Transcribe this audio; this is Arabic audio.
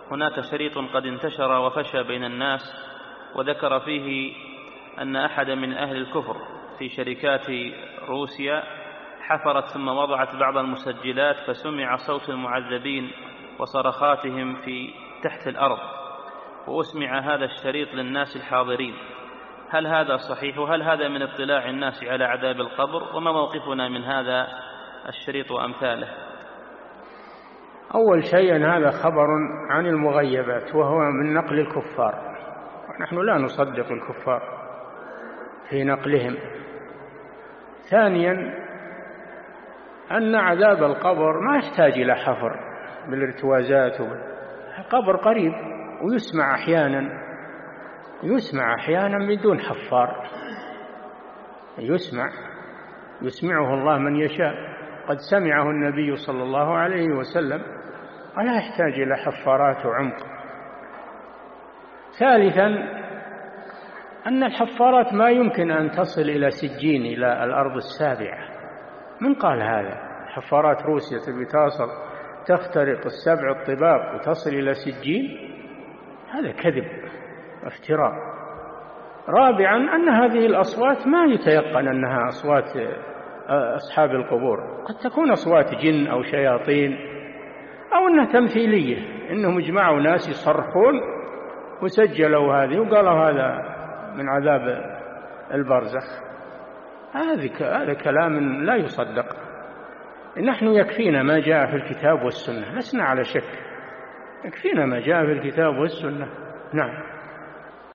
هناك شريط قد انتشر وفشى بين الناس وذكر فيه أن أحد من أهل الكفر في شركات روسيا حفرت ثم وضعت بعض المسجلات فسمع صوت المعذبين وصرخاتهم في تحت الأرض، وأسمع هذا الشريط للناس الحاضرين. هل هذا صحيح؟ وهل هذا من اطلاع الناس على عذاب القبر؟ وما موقفنا من هذا الشريط وأمثاله؟ أول شيء أن هذا خبر عن المغيبات وهو من نقل الكفار، ونحن لا نصدق الكفار في نقلهم. ثانيا أن عذاب القبر ما يحتاج إلى حفر بالارتوازات، القبر قريب ويسمع أحيانا بدون حفار، يسمعه الله من يشاء، قد سمعه النبي صلى الله عليه وسلم ولا يحتاج إلى حفارات وعمق. ثالثا أن الحفارات ما يمكن أن تصل إلى سجين، إلى الأرض السابعة. من قال هذا؟ حفارات روسيا تبي تخترق السبع الطباق وتصل إلى سجين؟ هذا كذب افتراء. رابعا أن هذه الأصوات ما يتيقن أنها أصوات أصحاب القبور، قد تكون أصوات جن أو شياطين أو أنها تمثيلية، إنهم اجمعوا ناس يصرخون وسجلوا هذه وقالوا هذا من عذاب البرزخ. هذا كلام لا يصدق. نحن يكفينا ما جاء في الكتاب والسنة، لسنا على شك، يكفينا ما جاء في الكتاب والسنة. نعم.